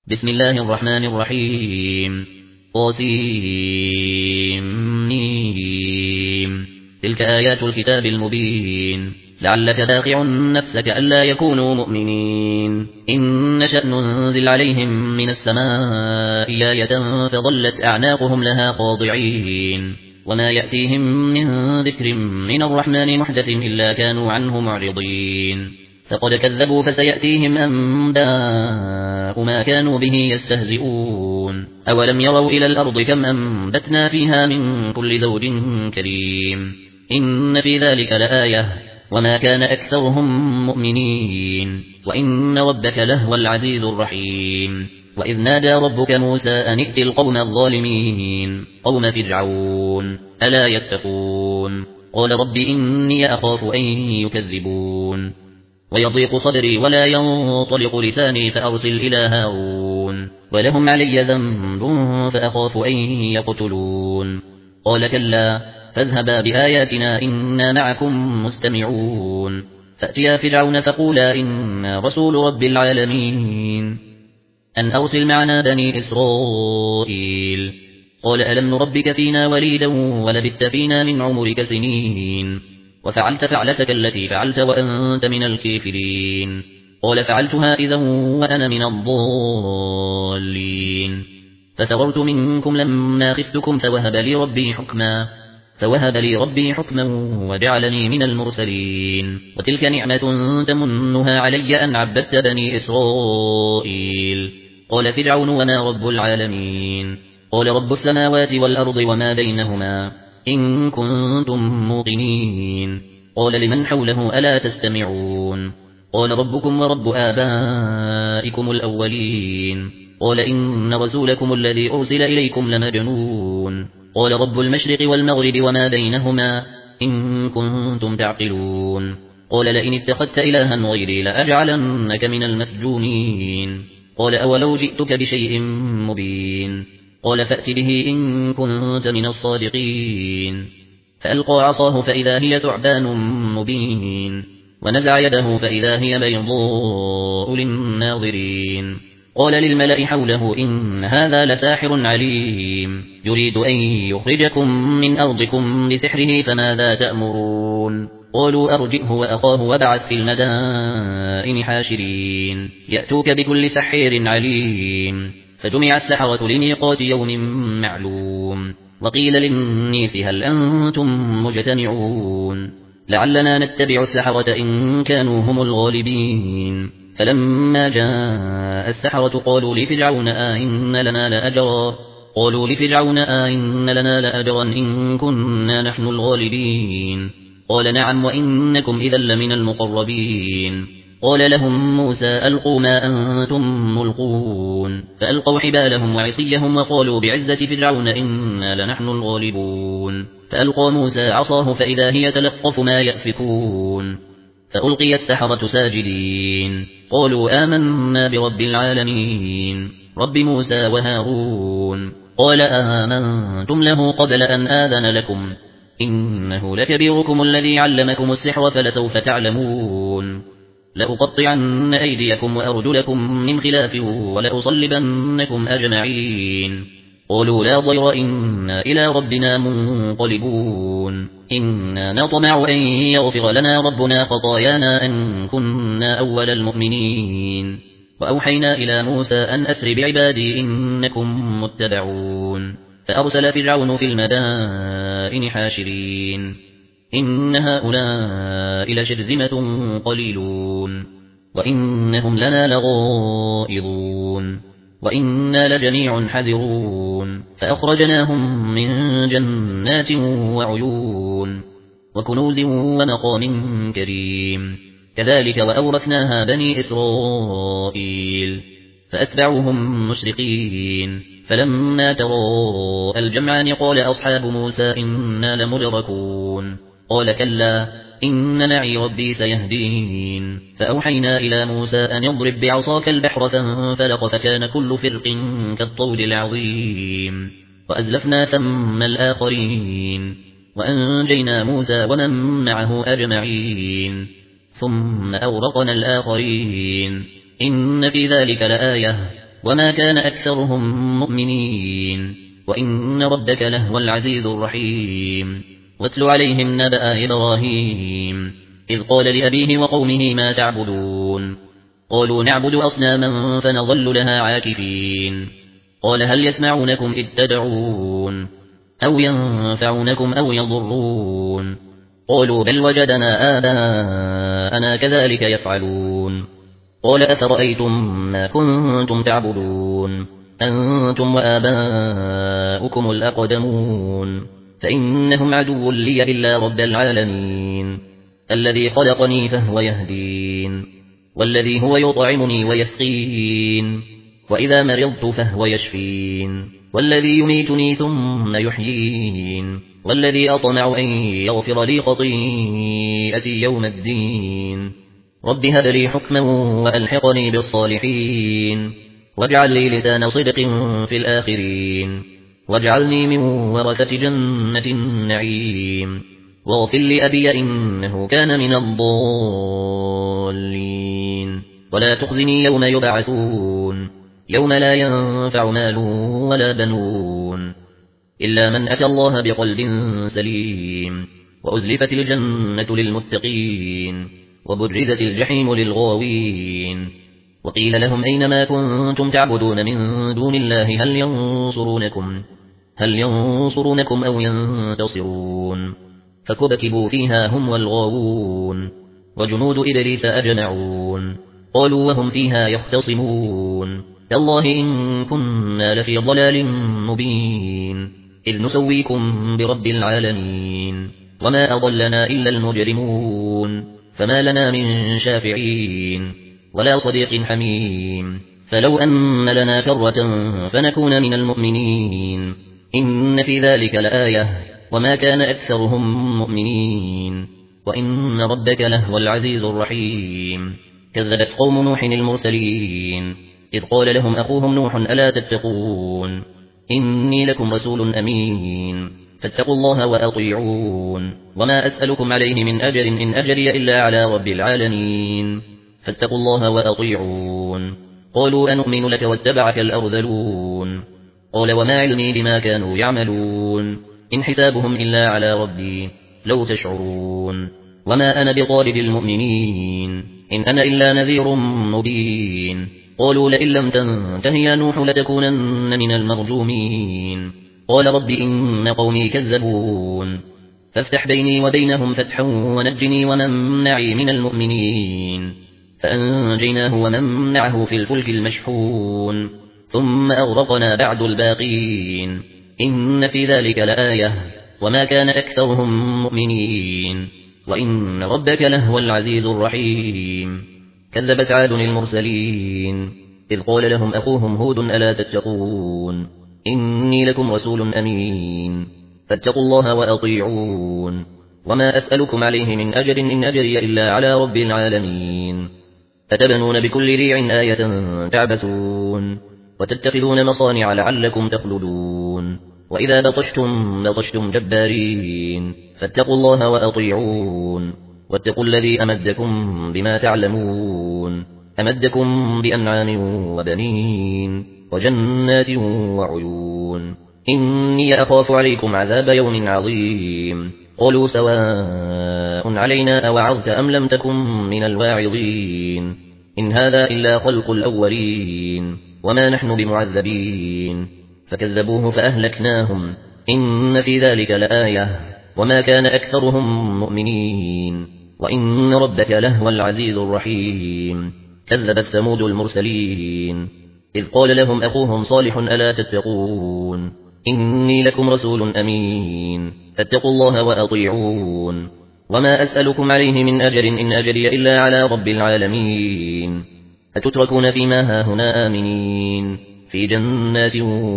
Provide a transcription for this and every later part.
بسم الله الرحمن الرحيم طاسيم تلك آيات الكتاب المبين لعلك باخع نفسك ألا يكونوا مؤمنين إن نشأ ننزل عليهم من السماء آية فظلت أعناقهم لها خاضعين وما يأتيهم من ذكر من الرحمن محدث إلا كانوا عنه معرضين فقد كذبوا فسيأتيهم أنباء ما كانوا به يستهزئون أولم يروا إلى الأرض كم أنبتنا فيها من كل زوج كريم إن في ذلك لآية وما كان أكثرهم مؤمنين وإن ربك لهو العزيز الرحيم وإذ نادى ربك موسى أن ائت القوم الظالمين قوم فرعون ألا يتقون قال رب إني أخاف أن يكذبون ويضيق صدري ولا ينطلق لساني فأرسل إلى هارون ولهم علي ذنب فأخاف أن يقتلون قال كلا فاذهبا بآياتنا إنا معكم مستمعون فأتيا فرعون فقولا إنا رسول رب العالمين أن أرسل معنا بني إسرائيل قال ألم نربك فينا وليدا ولبثت فينا من عمرك سنين وفعلت فعلتك التي فعلت وأنت من الكافرين قال فعلتها إذا وأنا من الضالين فثغرت منكم لما خفتكم فوهب لي ربي حكما وجعلني من المرسلين وتلك نعمة تمنها علي أن عبدت بني إسرائيل قال فرعون وما رب العالمين قال رب السماوات والأرض وما بينهما إن كنتم موقنين قال لمن حوله ألا تستمعون قال ربكم ورب آبائكم الأولين قال إن رسولكم الذي أرسل إليكم لمجنون قال رب المشرق والمغرب وما بينهما إن كنتم تعقلون قال لئن اتخذت إلها غيري لأجعلنك من المسجونين قال أولو جئتك بشيء مبين قال فأت به إن كنت من الصادقين فألقى عصاه فإذا هي ثعبان مبين ونزع يده فإذا هي بيضاء للناظرين قال للملأ حوله إن هذا لساحر عليم يريد أن يخرجكم من أرضكم بسحره فماذا تأمرون قالوا أرجئه وأخاه وابعث في المدائن حاشرين يأتوك بكل سحير عليم فجمع السحرة لميقات يوم معلوم وقيل للناس هل أنتم مجتمعون لعلنا نتبع السحرة إن كانوا هم الغالبين فلما جاء السحرة قالوا لفرعون إن لنا لأجرا إن كنا نحن الغالبين قال نعم وإنكم إذا لمن المقربين قال لهم موسى ألقوا ما أنتم ملقون فألقوا حبالهم وعصيهم وقالوا بعزة فرعون إنا لنحن الغالبون فألقى موسى عصاه فإذا هي تلقف ما يأفكون فألقي السحرة ساجدين قالوا آمنا برب العالمين رب موسى وهارون قال آمنتم له قبل أن آذن لكم إنه لكبيركم الذي علمكم السحر فلسوف تعلمون لأقطعن أيديكم وأرجلكم من خلاف ولأصلبنكم أجمعين قالوا لا ضير إنا إلى ربنا منقلبون إنا نطمع أن يغفر لنا ربنا خطايانا أن كنا أول المؤمنين وأوحينا إلى موسى أن أسر بعبادي إنكم متبعون فأرسل فرعون في المدائن حاشرين إن هؤلاء لشرذمة قليلون وإنهم لنا لغائظون وإنا لجميع حذرون فأخرجناهم من جنات وعيون وكنوز ومقام كريم كذلك وأورثناها بني إسرائيل فأتبعوهم مشرقين فلما تراءى الجمعان قال أصحاب موسى إنا لمدركون قال كلا إن معي ربي سيهدين فأوحينا إلى موسى أن يضرب بعصاك البحر فانفلق فكان كل فرق كالطود العظيم وأزلفنا ثم الآخرين وأنجينا موسى ومن معه أجمعين ثم أورقنا الآخرين إن في ذلك لآية وما كان أكثرهم مؤمنين وإن ربك لهو العزيز الرحيم واتل عليهم نبأ إبراهيم إذ قال لأبيه وقومه ما تعبدون قالوا نعبد أصناما فنظل لها عاكفين قال هل يسمعونكم إذ تدعون أو ينفعونكم أو يضرون قالوا بل وجدنا آباءنا كذلك يفعلون قال أفرأيتم ما كنتم تعبدون أنتم وآباؤكم الأقدمون فإنهم عدو لي إلا رب العالمين الذي خلقني فهو يهدين والذي هو يطعمني ويسقين وإذا مرضت فهو يشفين والذي يميتني ثم يحيين والذي أطمع أن يغفر لي خطيئتي يوم الدين رب هب لي حكما وألحقني بالصالحين واجعل لي لسان صدق في الآخرين واجعلني من ورثة جنة النعيم واغفر لأبي إنه كان من الضالين ولا تخزني يوم يبعثون يوم لا ينفع مال ولا بنون إلا من أتى الله بقلب سليم وأزلفت الجنة للمتقين وبرزت الجحيم للغاوين وقيل لهم أينما كنتم تعبدون من دون الله هل ينصرونكم أو ينتصرون فكبكبوا فيها هم والغاوون وجنود إبليس أجمعون قالوا وهم فيها يختصمون تالله إن كنا لفي ضلال مبين إذ نسويكم برب العالمين وما أضلنا إلا المجرمون فما لنا من شافعين ولا صديق حميم فلو أن لنا كرة فنكون من المؤمنين إن في ذلك لآية وما كان أكثرهم مؤمنين وإن ربك لهو العزيز الرحيم كذبت قوم نوح المرسلين إذ قال لهم أخوهم نوح ألا تتقون إني لكم رسول أمين فاتقوا الله وأطيعون وما أسألكم عليه من أجر إن أجري إلا على رب العالمين فاتقوا الله وأطيعون قالوا أنؤمن لك واتبعك الأرذلون قال وما علمي بما كانوا يعملون إن حسابهم إلا على ربي لو تشعرون وما أنا بطارد المؤمنين إن أنا إلا نذير مبين قالوا لئن لم تنته يا نوح لتكونن من المرجومين قال رب إن قومي كذبون فافتح بيني وبينهم فتحا ونجني ومن معي من المؤمنين فأنجيناه ومن معه في الفلك المشحون ثم أغرقنا بعد الباقين إن في ذلك لآية وما كان أكثرهم مؤمنين وإن ربك لهو العزيز الرحيم كذبت عاد المرسلين إذ قال لهم أخوهم هود ألا تتقون إني لكم رسول أمين فاتقوا الله وأطيعون وما أسألكم عليه من أجر إن أجري إلا على رب العالمين أتبنون بكل ريع آية تعبثون وتتخذون مصانع لعلكم تخلدون وإذا بطشتم جبارين فاتقوا الله وأطيعون واتقوا الذي أمدكم بما تعلمون أمدكم بأنعام وبنين وجنات وعيون إني أخاف عليكم عذاب يوم عظيم قالوا سواء علينا أوعظت أم لم تكن من الواعظين إن هذا إلا خلق الأولين وما نحن بمعذبين فكذبوه فأهلكناهم إن في ذلك لآية وما كان أكثرهم مؤمنين وإن ربك لهو العزيز الرحيم كذبت ثمود المرسلين إذ قال لهم أخوهم صالح ألا تتقون إني لكم رسول أمين فاتقوا الله وأطيعون وما أسألكم عليه من أجر إن أجري إلا على رب العالمين أتتركون فيما هاهنا آمنين في جنات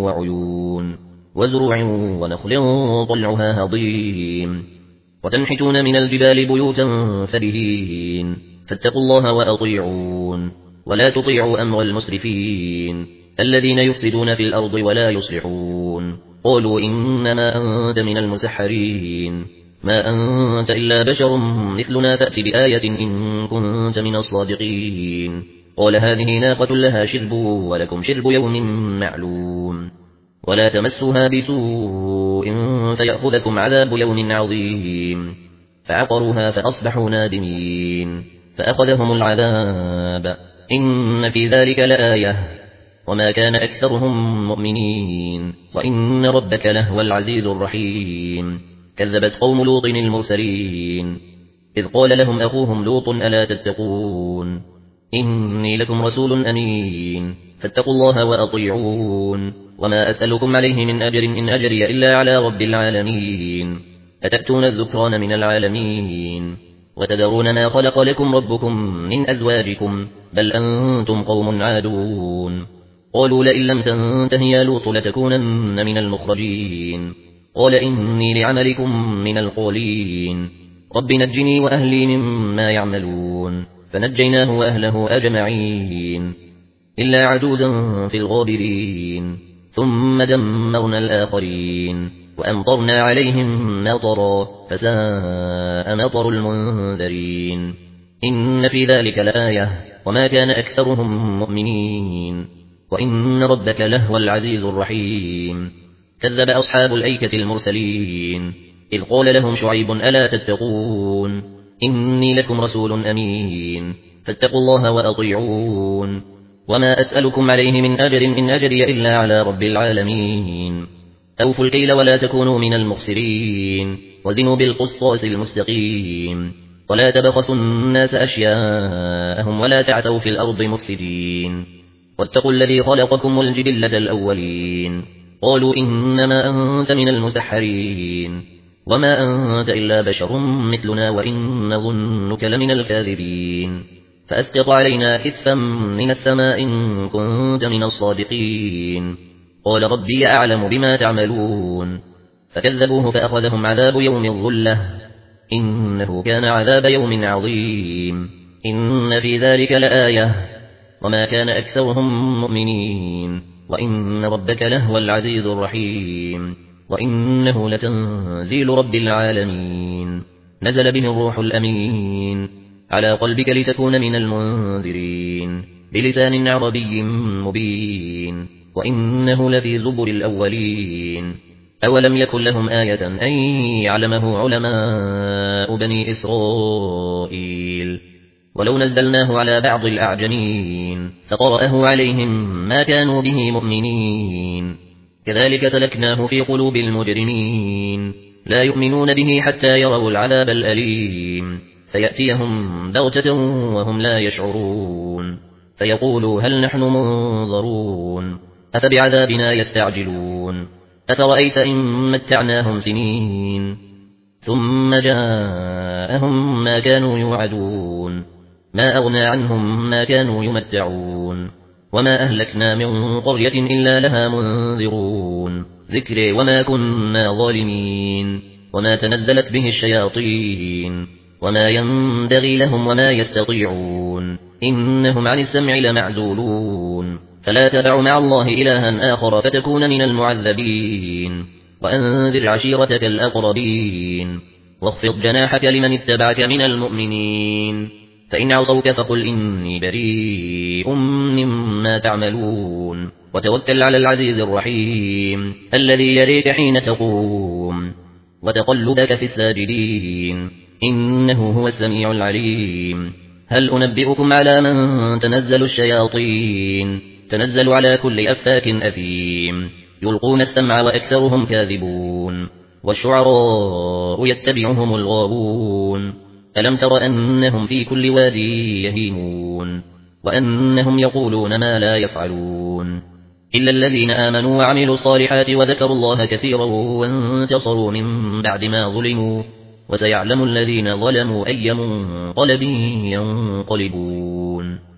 وعيون وزروع ونخل طلعها هضيم وتنحتون من الجبال بيوتا فرهين فاتقوا الله وأطيعون ولا تطيعوا أمر المسرفين الذين يفسدون في الأرض ولا يصلحون قالوا إنما أنت من المسحرين ما أنت إلا بشر مثلنا فأت بآية إن كنت من الصادقين قال هذه ناقة لها شرب ولكم شرب يوم معلوم ولا تمسوها بسوء فيأخذكم عذاب يوم عظيم فعقروها فأصبحوا نادمين فأخذهم العذاب إن في ذلك لآية وما كان أكثرهم مؤمنين وإن ربك لهو العزيز الرحيم كذبت قوم لوط المرسلين إذ قال لهم أخوهم لوط ألا تتقون إني لكم رسول أمين فاتقوا الله وأطيعون وما أسألكم عليه من أجر إن أجري إلا على رب العالمين أتأتون الذكران من العالمين وتذرون ما خلق لكم ربكم من أزواجكم بل أنتم قوم عادون قالوا لئن لم تنته يا لوط لتكونن من المخرجين قال إني لعملكم من القالين رب نجني وأهلي مما يعملون فنجيناه وأهله أجمعين إلا عجوزا في الغابرين ثم دمرنا الآخرين وأمطرنا عليهم مطرا فساء مطر المنذرين إن في ذلك لآية وما كان أكثرهم مؤمنين وإن ربك لهو العزيز الرحيم كذب أصحاب الأيكة المرسلين إذ قال لهم شعيب ألا تتقون إني لكم رسول أمين فاتقوا الله وأطيعون وما أسألكم عليه من أجر إن أجري إلا على رب العالمين أوفوا الكيل ولا تكونوا من المخسرين وزنوا بالقسطاس المستقيم ولا تبخسوا الناس أشياءهم ولا تعثوا في الأرض مفسدين واتقوا الذي خلقكم والجبلة الأولين قالوا إنما أنت من المسحرين وما أنت إلا بشر مثلنا وإن نظنك لمن الكاذبين فأسقط علينا كسفا من السماء إن كنت من الصادقين قال ربي أعلم بما تعملون فكذبوه فأخذهم عذاب يوم الظلة إنه كان عذاب يوم عظيم إن في ذلك لآية وما كان أكثرهم مؤمنين وإن ربك لهو العزيز الرحيم وإنه لتنزيل رب العالمين نزل به الروح الأمين على قلبك لتكون من المنذرين بلسان عربي مبين وإنه لفي زبر الأولين أولم يكن لهم آية أن يعلمه علماء بني إسرائيل ولو نزلناه على بعض الأعجمين فقرأه عليهم ما كانوا به مؤمنين كذلك سلكناه في قلوب المجرمين لا يؤمنون به حتى يروا العذاب الأليم فيأتيهم بغتة وهم لا يشعرون فيقولوا هل نحن منظرون أفبعذابنا يستعجلون أفرأيت إن متعناهم سنين ثم جاءهم ما كانوا يوعدون ما أغنى عنهم ما كانوا يمتعون وما أهلكنا من قرية إلا لها منذرون ذكر وما كنا ظالمين وما تنزلت به الشياطين وما ينبغي لهم وما يستطيعون إنهم عن السمع لمعزولون فلا تدع مع الله إلها آخر فتكون من المعذبين وأنذر عشيرتك الأقربين واخفض جناحك لمن اتبعك من المؤمنين فإن عصوك فقل إني بريء مما تعملون وتوكل على العزيز الرحيم الذي يريك حين تقوم وتقلبك في الساجدين إنه هو السميع العليم هل أنبئكم على من تنزل الشياطين تنزل على كل أفاك أثيم يلقون السمع وأكثرهم كاذبون والشعراء يتبعهم الغاوون ألم تر أنهم في كل وادي يهيمون وأنهم يقولون ما لا يفعلون إلا الذين آمنوا وعملوا الصالحات وذكروا الله كثيرا وانتصروا من بعد ما ظلموا وسيعلم الذين ظلموا أي منقلب ينقلبون